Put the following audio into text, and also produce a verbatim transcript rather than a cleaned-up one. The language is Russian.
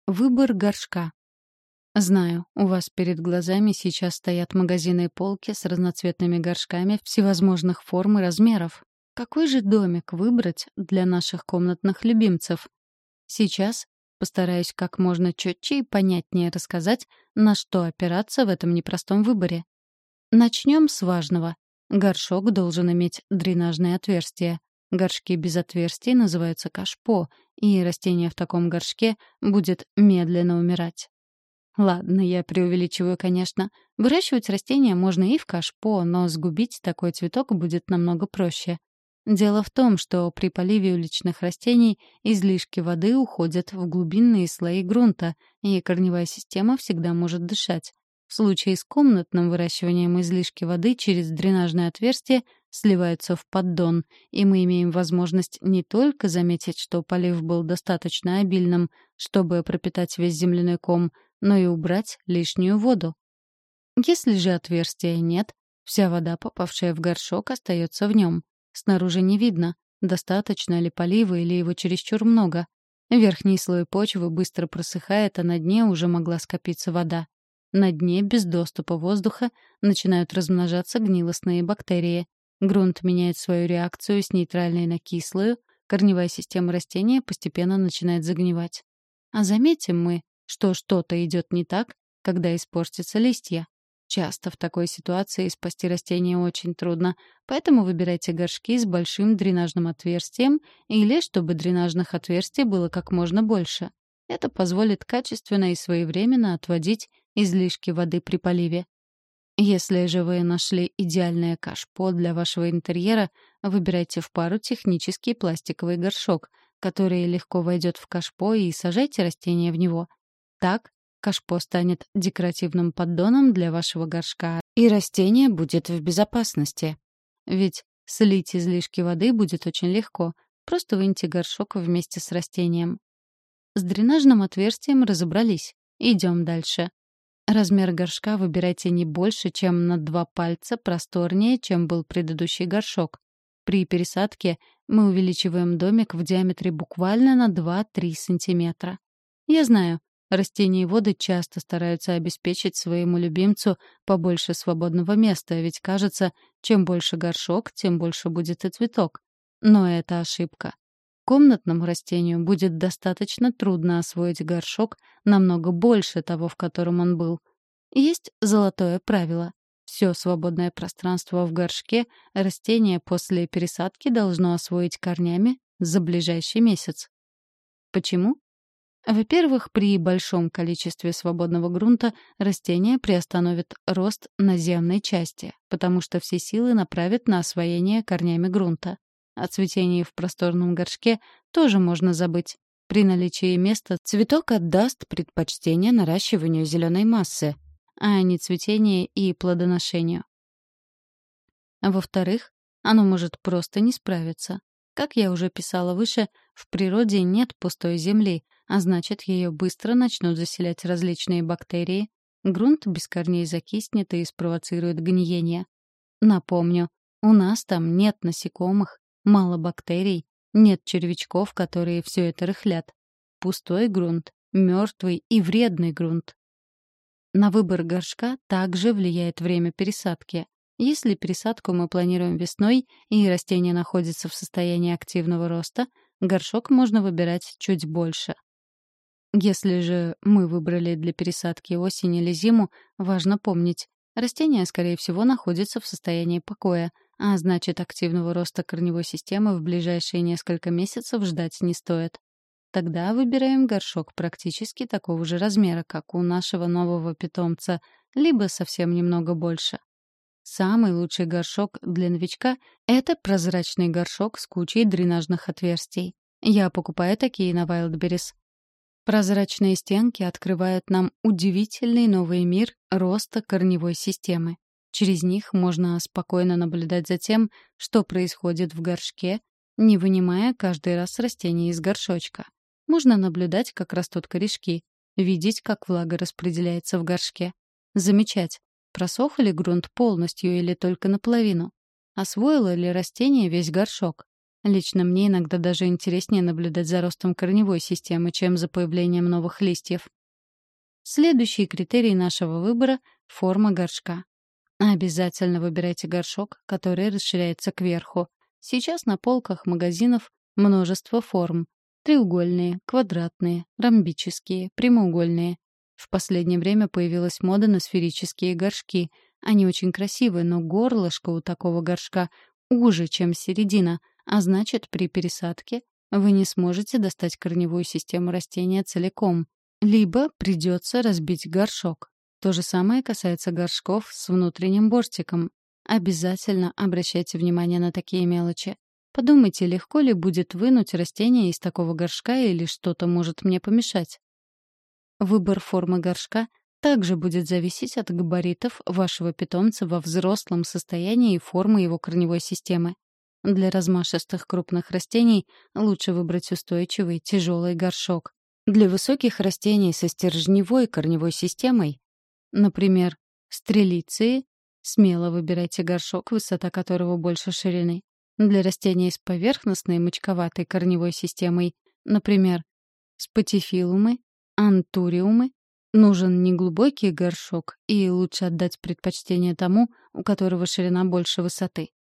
Выбор горшка. Знаю, у вас перед глазами сейчас стоят магазины и полки с разноцветными горшками всевозможных форм и размеров. Какой же домик выбрать для наших комнатных любимцев? Сейчас постараюсь как можно четче и понятнее рассказать, на что опираться в этом непростом выборе. Начнем с важного. Горшок должен иметь дренажное отверстие. Горшки без отверстий называются кашпо, и растение в таком горшке будет медленно умирать. Ладно, я преувеличиваю, конечно. Выращивать растения можно и в кашпо, но сгубить такой цветок будет намного проще. Дело в том, что при поливе уличных растений излишки воды уходят в глубинные слои грунта, и корневая система всегда может дышать. В случае с комнатным выращиванием излишки воды через дренажное отверстие сливаются в поддон, и мы имеем возможность не только заметить, что полив был достаточно обильным, чтобы пропитать весь земляной ком, но и убрать лишнюю воду. Если же отверстия нет, вся вода, попавшая в горшок, остается в нем. Снаружи не видно, достаточно ли полива или его чересчур много. Верхний слой почвы быстро просыхает, а на дне уже могла скопиться вода. На дне без доступа воздуха начинают размножаться гнилостные бактерии. Грунт меняет свою реакцию с нейтральной на кислую, корневая система растения постепенно начинает загнивать. А заметим мы, что что-то идет не так, когда испортятся листья. Часто в такой ситуации спасти растение очень трудно, поэтому выбирайте горшки с большим дренажным отверстием или чтобы дренажных отверстий было как можно больше. Это позволит качественно и своевременно отводить излишки воды при поливе. Если же вы нашли идеальное кашпо для вашего интерьера, выбирайте в пару технический пластиковый горшок, который легко войдет в кашпо, и сажайте растение в него. Так кашпо станет декоративным поддоном для вашего горшка, и растение будет в безопасности. Ведь слить излишки воды будет очень легко. Просто выньте горшок вместе с растением. С дренажным отверстием разобрались. Идем дальше. Размер горшка выбирайте не больше, чем на два пальца просторнее, чем был предыдущий горшок. При пересадке мы увеличиваем домик в диаметре буквально на два-три сантиметра. Я знаю, растения и воды часто стараются обеспечить своему любимцу побольше свободного места, ведь кажется, чем больше горшок, тем больше будет и цветок. Но это ошибка. Комнатному растению будет достаточно трудно освоить горшок намного больше того, в котором он был. Есть золотое правило. Все свободное пространство в горшке растение после пересадки должно освоить корнями за ближайший месяц. Почему? Во-первых, при большом количестве свободного грунта растение приостановит рост наземной части, потому что все силы направит на освоение корнями грунта. О цветении в просторном горшке тоже можно забыть. При наличии места цветок отдаст предпочтение наращиванию зеленой массы, а не цветению и плодоношению. А во-вторых, оно может просто не справиться. Как я уже писала выше, в природе нет пустой земли, а значит, ее быстро начнут заселять различные бактерии, грунт без корней закиснет и спровоцирует гниение. Напомню, у нас там нет насекомых, мало бактерий, нет червячков, которые все это рыхлят. Пустой грунт, мертвый и вредный грунт. На выбор горшка также влияет время пересадки. Если пересадку мы планируем весной и растение находится в состоянии активного роста, горшок можно выбирать чуть больше. Если же мы выбрали для пересадки осень или зиму, важно помнить, растение, скорее всего, находится в состоянии покоя, а значит, активного роста корневой системы в ближайшие несколько месяцев ждать не стоит. Тогда выбираем горшок практически такого же размера, как у нашего нового питомца, либо совсем немного больше. Самый лучший горшок для новичка — это прозрачный горшок с кучей дренажных отверстий. Я покупаю такие на Wildberries. Прозрачные стенки открывают нам удивительный новый мир роста корневой системы. Через них можно спокойно наблюдать за тем, что происходит в горшке, не вынимая каждый раз растение из горшочка. Можно наблюдать, как растут корешки, видеть, как влага распределяется в горшке, замечать, просох ли грунт полностью или только наполовину, освоило ли растение весь горшок. Лично мне иногда даже интереснее наблюдать за ростом корневой системы, чем за появлением новых листьев. Следующий критерий нашего выбора — форма горшка. Обязательно выбирайте горшок, который расширяется кверху. Сейчас на полках магазинов множество форм. Треугольные, квадратные, ромбические, прямоугольные. В последнее время появилась мода на сферические горшки. Они очень красивые, но горлышко у такого горшка уже, чем середина, а значит, при пересадке вы не сможете достать корневую систему растения целиком. Либо придется разбить горшок. То же самое касается горшков с внутренним бортиком. Обязательно обращайте внимание на такие мелочи. Подумайте, легко ли будет вынуть растение из такого горшка или что-то может мне помешать. Выбор формы горшка также будет зависеть от габаритов вашего питомца во взрослом состоянии и формы его корневой системы. Для размашистых крупных растений лучше выбрать устойчивый, тяжелый горшок. Для высоких растений со стержневой корневой системой, например, стрелиции, смело выбирайте горшок, высота которого больше ширины. Для растений с поверхностной мочковатой корневой системой, например, спатифилумы, антуриумы, нужен неглубокий горшок, и лучше отдать предпочтение тому, у которого ширина больше высоты.